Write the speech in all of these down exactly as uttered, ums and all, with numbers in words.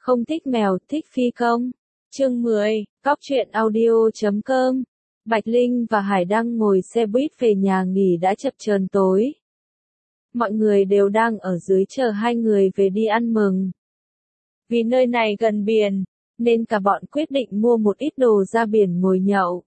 Không thích mèo, thích phi công. Chương mười, cóc truyện audio chấm com. Bạch Linh và Hải Đăng ngồi xe buýt về nhà nghỉ đã chập chờn tối. Mọi người đều đang ở dưới chờ hai người về đi ăn mừng. Vì nơi này gần biển, nên cả bọn quyết định mua một ít đồ ra biển ngồi nhậu.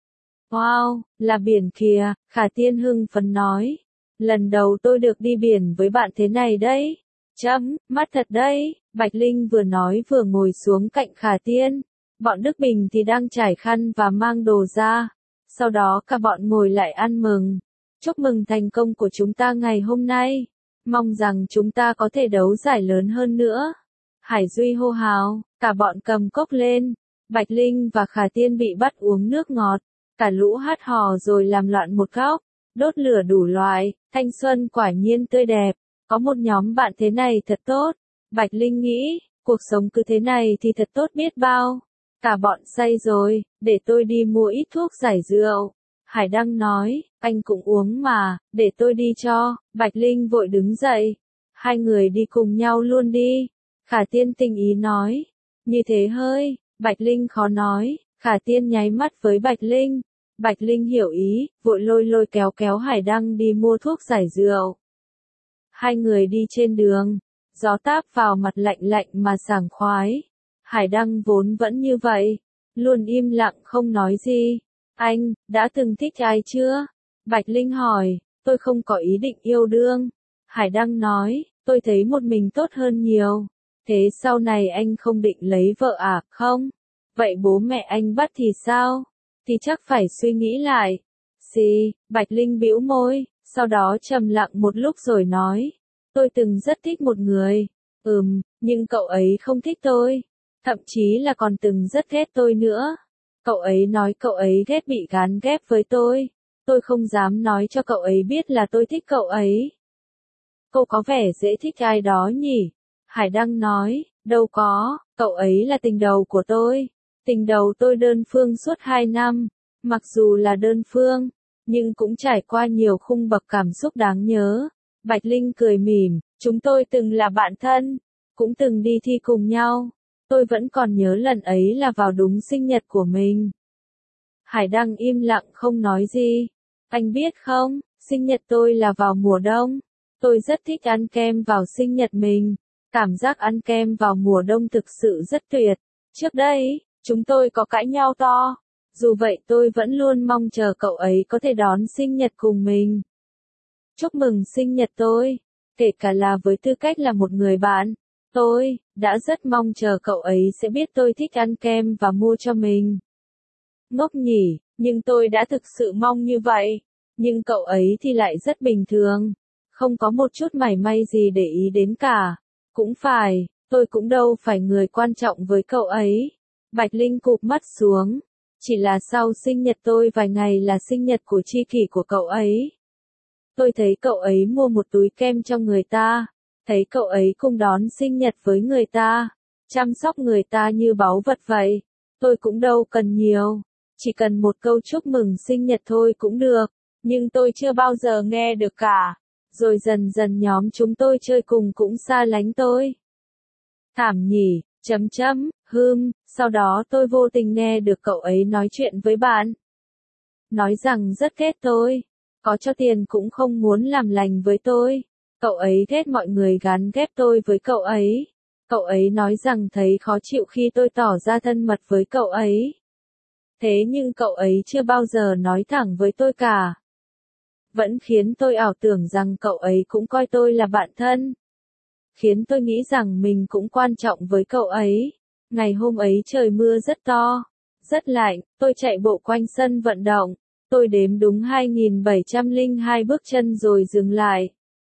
Wow, là biển kìa, Khả Tiên hưng phấn nói. Lần đầu tôi được đi biển với bạn thế này đấy. Chấm, mắt thật đấy, Bạch Linh vừa nói vừa ngồi xuống cạnh Khả Tiên. Bọn Đức Bình thì đang trải khăn và mang đồ ra. Sau đó cả bọn ngồi lại ăn mừng. Chúc mừng thành công của chúng ta ngày hôm nay. Mong rằng chúng ta có thể đấu giải lớn hơn nữa. Hải Duy hô hào, cả bọn cầm cốc lên. Bạch Linh và Khả Tiên bị bắt uống nước ngọt. Cả lũ hát hò rồi làm loạn một góc. Đốt lửa đủ loại, thanh xuân quả nhiên tươi đẹp. Có một nhóm bạn thế này thật tốt. Bạch Linh nghĩ, cuộc sống cứ thế này thì thật tốt biết bao. Cả bọn say rồi, để tôi đi mua ít thuốc giải rượu. Hải Đăng nói, anh cũng uống mà, để tôi đi cho. Bạch Linh vội đứng dậy. Hai người đi cùng nhau luôn đi. Khả Tiên tình ý nói. Như thế hơi, Bạch Linh khó nói. Khả Tiên nháy mắt với Bạch Linh. Bạch Linh hiểu ý, vội lôi lôi kéo kéo Hải Đăng đi mua thuốc giải rượu. Hai người đi trên đường, gió táp vào mặt lạnh lạnh mà sảng khoái. Hải Đăng vốn vẫn như vậy, luôn im lặng không nói gì. Anh, đã từng thích ai chưa? Bạch Linh hỏi, tôi không có ý định yêu đương. Hải Đăng nói, tôi thấy một mình tốt hơn nhiều. Thế sau này anh không định lấy vợ à, không? Vậy bố mẹ anh bắt thì sao? Thì chắc phải suy nghĩ lại. Gì? Bạch Linh bĩu môi, sau đó trầm lặng một lúc rồi nói. Tôi từng rất thích một người. Ừm, nhưng cậu ấy không thích tôi. Thậm chí là còn từng rất ghét tôi nữa. Cậu ấy nói cậu ấy ghét bị gán ghép với tôi. Tôi không dám nói cho cậu ấy biết là tôi thích cậu ấy. Cô có vẻ dễ thích ai đó nhỉ? Hải Đăng nói, đâu có, cậu ấy là tình đầu của tôi. Tình đầu tôi đơn phương suốt hai năm. Mặc dù là đơn phương, nhưng cũng trải qua nhiều khung bậc cảm xúc đáng nhớ. Bạch Linh cười mỉm, chúng tôi từng là bạn thân, cũng từng đi thi cùng nhau. Tôi vẫn còn nhớ lần ấy là vào đúng sinh nhật của mình. Hải Đăng im lặng không nói gì. Anh biết không, sinh nhật tôi là vào mùa đông. Tôi rất thích ăn kem vào sinh nhật mình. Cảm giác ăn kem vào mùa đông thực sự rất tuyệt. Trước đây, chúng tôi có cãi nhau to. Dù vậy tôi vẫn luôn mong chờ cậu ấy có thể đón sinh nhật cùng mình. Chúc mừng sinh nhật tôi, kể cả là với tư cách là một người bạn. Tôi đã rất mong chờ cậu ấy sẽ biết tôi thích ăn kem và mua cho mình. Ngốc nhỉ, nhưng tôi đã thực sự mong như vậy. Nhưng cậu ấy thì lại rất bình thường. Không có một chút mảy may gì để ý đến cả. Cũng phải, tôi cũng đâu phải người quan trọng với cậu ấy. Bạch Linh cụp mắt xuống. Chỉ là sau sinh nhật tôi vài ngày là sinh nhật của tri kỷ của cậu ấy. Tôi thấy cậu ấy mua một túi kem cho người ta. Thấy cậu ấy cùng đón sinh nhật với người ta. Chăm sóc người ta như báu vật vậy. Tôi cũng đâu cần nhiều. Chỉ cần một câu chúc mừng sinh nhật thôi cũng được. Nhưng tôi chưa bao giờ nghe được cả. Rồi dần dần nhóm chúng tôi chơi cùng cũng xa lánh tôi. Thảm nhỉ, chấm chấm, hưm, sau đó tôi vô tình nghe được cậu ấy nói chuyện với bạn. Nói rằng rất ghét tôi. Có cho tiền cũng không muốn làm lành với tôi. Cậu ấy ghét mọi người gán ghép tôi với cậu ấy. Cậu ấy nói rằng thấy khó chịu khi tôi tỏ ra thân mật với cậu ấy. Thế nhưng cậu ấy chưa bao giờ nói thẳng với tôi cả. Vẫn khiến tôi ảo tưởng rằng cậu ấy cũng coi tôi là bạn thân. Khiến tôi nghĩ rằng mình cũng quan trọng với cậu ấy. Ngày hôm ấy trời mưa rất to, rất lạnh, tôi chạy bộ quanh sân vận động. Tôi đếm đúng hai nghìn bảy trăm lẻ hai bước chân rồi dừng lại.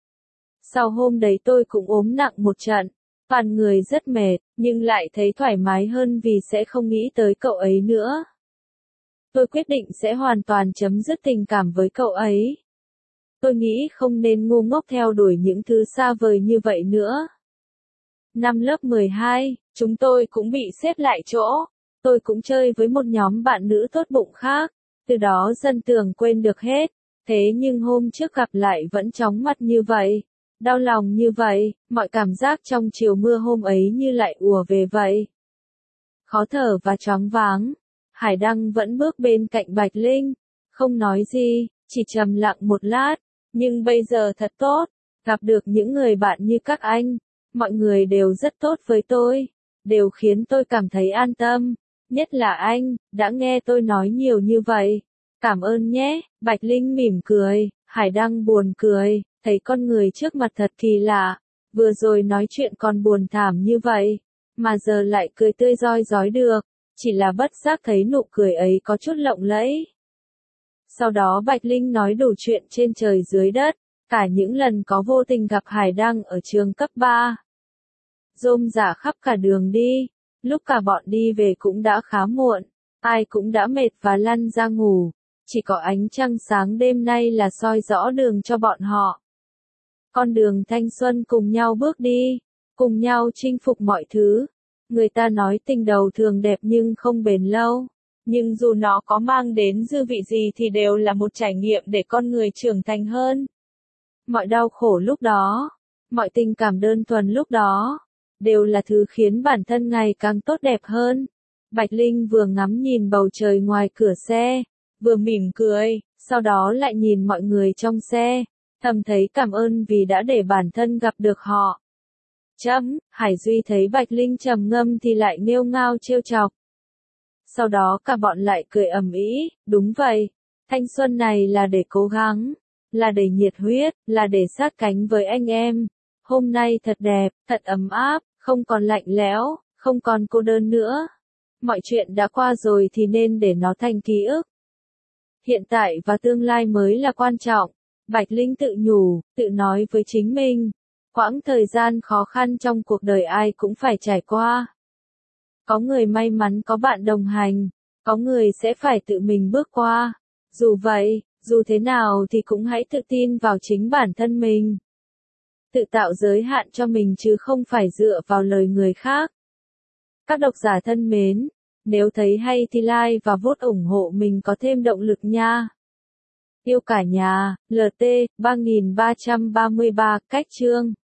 Sau hôm đấy tôi cũng ốm nặng một trận. Toàn người rất mệt, nhưng lại thấy thoải mái hơn vì sẽ không nghĩ tới cậu ấy nữa. Tôi quyết định sẽ hoàn toàn chấm dứt tình cảm với cậu ấy. Tôi nghĩ không nên ngu ngốc theo đuổi những thứ xa vời như vậy nữa. Năm lớp mười hai, chúng tôi cũng bị xếp lại chỗ. Tôi cũng chơi với một nhóm bạn nữ tốt bụng khác. Từ đó dần tưởng quên được hết. Thế nhưng hôm trước gặp lại vẫn chóng mặt như vậy. Đau lòng như vậy, mọi cảm giác trong chiều mưa hôm ấy như lại ùa về vậy. Khó thở và choáng váng, Hải Đăng vẫn bước bên cạnh Bạch Linh, không nói gì, chỉ trầm lặng một lát, nhưng bây giờ thật tốt, gặp được những người bạn như các anh, mọi người đều rất tốt với tôi, đều khiến tôi cảm thấy an tâm, nhất là anh, đã nghe tôi nói nhiều như vậy. Cảm ơn nhé, Bạch Linh mỉm cười, Hải Đăng buồn cười, thấy con người trước mặt thật kỳ lạ, vừa rồi nói chuyện còn buồn thảm như vậy, mà giờ lại cười tươi rói rói được, chỉ là bất giác thấy nụ cười ấy có chút lộng lẫy. Sau đó Bạch Linh nói đủ chuyện trên trời dưới đất, cả những lần có vô tình gặp Hải Đăng ở trường cấp ba. Rôm rả khắp cả đường đi, lúc cả bọn đi về cũng đã khá muộn, ai cũng đã mệt và lăn ra ngủ, chỉ có ánh trăng sáng đêm nay là soi rõ đường cho bọn họ. Con đường thanh xuân cùng nhau bước đi, cùng nhau chinh phục mọi thứ. Người ta nói tình đầu thường đẹp nhưng không bền lâu, nhưng dù nó có mang đến dư vị gì thì đều là một trải nghiệm để con người trưởng thành hơn. Mọi đau khổ lúc đó, mọi tình cảm đơn thuần lúc đó, đều là thứ khiến bản thân ngày càng tốt đẹp hơn. Bạch Linh vừa ngắm nhìn bầu trời ngoài cửa xe, vừa mỉm cười, sau đó lại nhìn mọi người trong xe, thầm thấy cảm ơn vì đã để bản thân gặp được họ. Chấm, Hải Duy thấy Bạch Linh trầm ngâm thì lại nghêu ngao trêu chọc. Sau đó cả bọn lại cười ầm ĩ, đúng vậy, thanh xuân này là để cố gắng, là để nhiệt huyết, là để sát cánh với anh em. Hôm nay thật đẹp, thật ấm áp, không còn lạnh lẽo, không còn cô đơn nữa. Mọi chuyện đã qua rồi thì nên để nó thành ký ức. Hiện tại và tương lai mới là quan trọng. Bạch Linh tự nhủ, tự nói với chính mình. Quãng thời gian khó khăn trong cuộc đời ai cũng phải trải qua. Có người may mắn có bạn đồng hành, có người sẽ phải tự mình bước qua. Dù vậy, dù thế nào thì cũng hãy tự tin vào chính bản thân mình. Tự tạo giới hạn cho mình chứ không phải dựa vào lời người khác. Các độc giả thân mến, nếu thấy hay thì like và vote ủng hộ mình có thêm động lực nha. Yêu cả nhà, L T ba nghìn ba trăm ba mươi ba, cách chương.